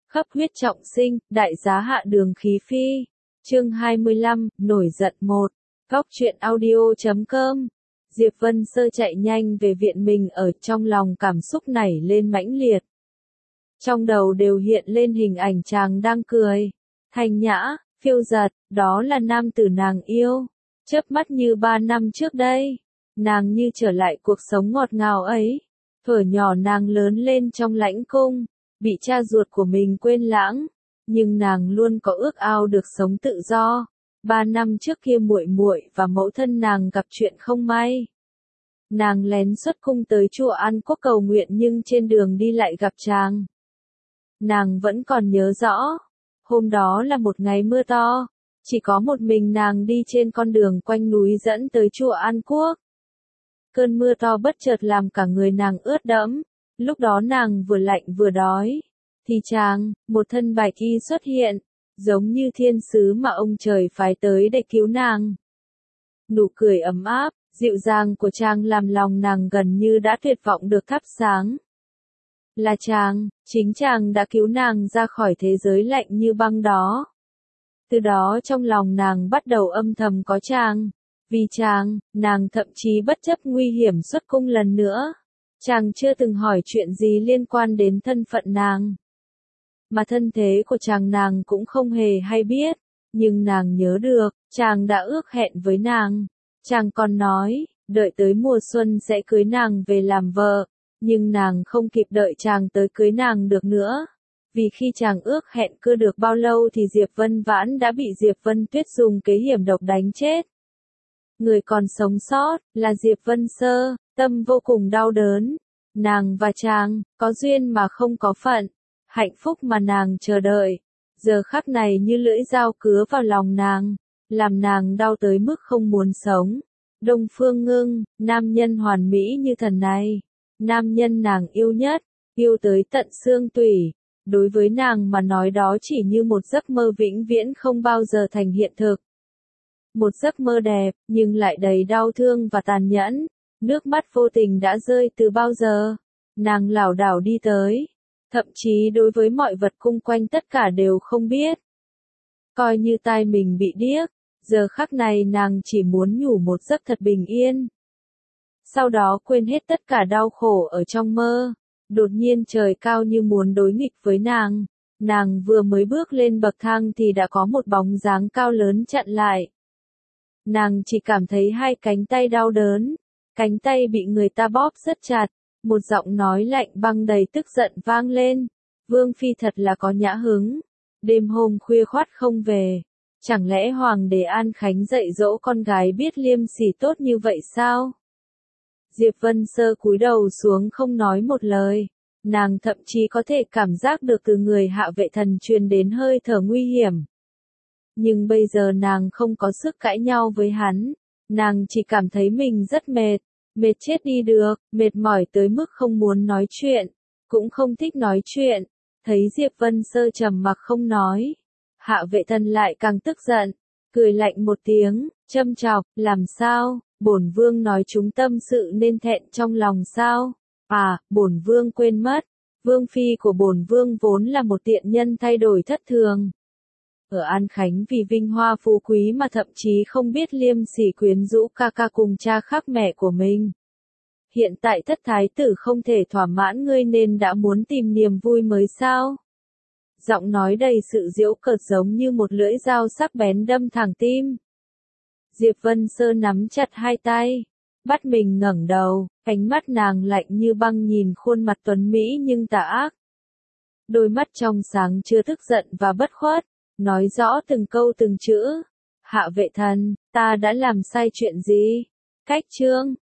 khắp huyết trọng sinh, đại giá hạ đường khí phi. Chương 25, nổi giận 1. Góc truyện audio.com. Diệp Vân Sơ chạy nhanh về viện mình ở trong lòng cảm xúc nảy lên mãnh liệt. Trong đầu đều hiện lên hình ảnh chàng đang cười. Thanh nhã, phiêu giật, đó là nam tử nàng yêu. Chớp mắt như 3 năm trước đây. Nàng như trở lại cuộc sống ngọt ngào ấy. Thuở nhỏ nàng lớn lên trong lãnh cung, bị cha ruột của mình quên lãng, nhưng nàng luôn có ước ao được sống tự do. 3 năm trước kia muội muội và mẫu thân nàng gặp chuyện không may. Nàng lén xuất cung tới chùa An Quốc cầu nguyện nhưng trên đường đi lại gặp chàng. Nàng vẫn còn nhớ rõ, hôm đó là một ngày mưa to, chỉ có một mình nàng đi trên con đường quanh núi dẫn tới chùa An Quốc. Cơn mưa to bất chợt làm cả người nàng ướt đẫm, lúc đó nàng vừa lạnh vừa đói, thì chàng, một thân bạch y xuất hiện, giống như thiên sứ mà ông trời phái tới để cứu nàng. Nụ cười ấm áp, dịu dàng của chàng làm lòng nàng gần như đã tuyệt vọng được thắp sáng. Là chàng, chính chàng đã cứu nàng ra khỏi thế giới lạnh như băng đó. Từ đó trong lòng nàng bắt đầu âm thầm có chàng. Vì chàng, nàng thậm chí bất chấp nguy hiểm xuất cung lần nữa. Chàng chưa từng hỏi chuyện gì liên quan đến thân phận nàng. Mà thân thế của chàng nàng cũng không hề hay biết. Nhưng nàng nhớ được, chàng đã ước hẹn với nàng. Chàng còn nói, đợi tới mùa xuân sẽ cưới nàng về làm vợ. Nhưng nàng không kịp đợi chàng tới cưới nàng được nữa. Vì khi chàng ước hẹn chưa được bao lâu thì Diệp Vân Vãn đã bị Diệp Vân Tuyết dùng kế hiểm độc đánh chết. Người còn sống sót, là Diệp Vân Sơ, tâm vô cùng đau đớn. Nàng và chàng, có duyên mà không có phận. Hạnh phúc mà nàng chờ đợi. Giờ khắc này như lưỡi dao cứa vào lòng nàng, làm nàng đau tới mức không muốn sống. Đông Phương Ngưng, nam nhân hoàn mỹ như thần này. Nam nhân nàng yêu nhất, yêu tới tận xương tủy. Đối với nàng mà nói đó chỉ như một giấc mơ vĩnh viễn không bao giờ thành hiện thực. Một giấc mơ đẹp, nhưng lại đầy đau thương và tàn nhẫn. Nước mắt vô tình đã rơi từ bao giờ. Nàng lảo đảo đi tới. Thậm chí đối với mọi vật xung quanh tất cả đều không biết. Coi như tai mình bị điếc. Giờ khắc này nàng chỉ muốn ngủ một giấc thật bình yên. Sau đó quên hết tất cả đau khổ ở trong mơ. Đột nhiên trời cao như muốn đối nghịch với nàng. Nàng vừa mới bước lên bậc thang thì đã có một bóng dáng cao lớn chặn lại. Nàng chỉ cảm thấy hai cánh tay đau đớn. Cánh tay bị người ta bóp rất chặt. Một giọng nói lạnh băng đầy tức giận vang lên. Vương phi thật là có nhã hứng. Đêm hôm khuya khoắt không về. Chẳng lẽ Hoàng đế An Khánh dạy dỗ con gái biết liêm sỉ tốt như vậy sao? Diệp Vân Sơ cúi đầu xuống không nói một lời. Nàng thậm chí có thể cảm giác được từ người Hạ Vệ Thần truyền đến hơi thở nguy hiểm. Nhưng bây giờ nàng không có sức cãi nhau với hắn. Nàng chỉ cảm thấy mình rất mệt. Mệt chết đi được, mệt mỏi tới mức không muốn nói chuyện. Cũng không thích nói chuyện. Thấy Diệp Vân Sơ trầm mặc không nói. Hạ Vệ Thần lại càng tức giận. Cười lạnh một tiếng, châm chọc, làm sao? Bổn vương nói chúng tâm sự nên thẹn trong lòng sao? À, bổn vương quên mất. Vương phi của bổn vương vốn là một tiện nhân thay đổi thất thường. Ở An Khánh vì vinh hoa phú quý mà thậm chí không biết liêm sỉ quyến rũ ca ca cùng cha khác mẹ của mình. Hiện tại thất thái tử không thể thỏa mãn ngươi nên đã muốn tìm niềm vui mới sao? Giọng nói đầy sự giễu cợt giống như một lưỡi dao sắc bén đâm thẳng tim. Diệp Vân Sơ nắm chặt hai tay, bắt mình ngẩng đầu, ánh mắt nàng lạnh như băng nhìn khuôn mặt tuấn mỹ nhưng tà ác. Đôi mắt trong sáng chưa tức giận và bất khuất, nói rõ từng câu từng chữ. Hạ Vệ Thần, ta đã làm sai chuyện gì? Cách chương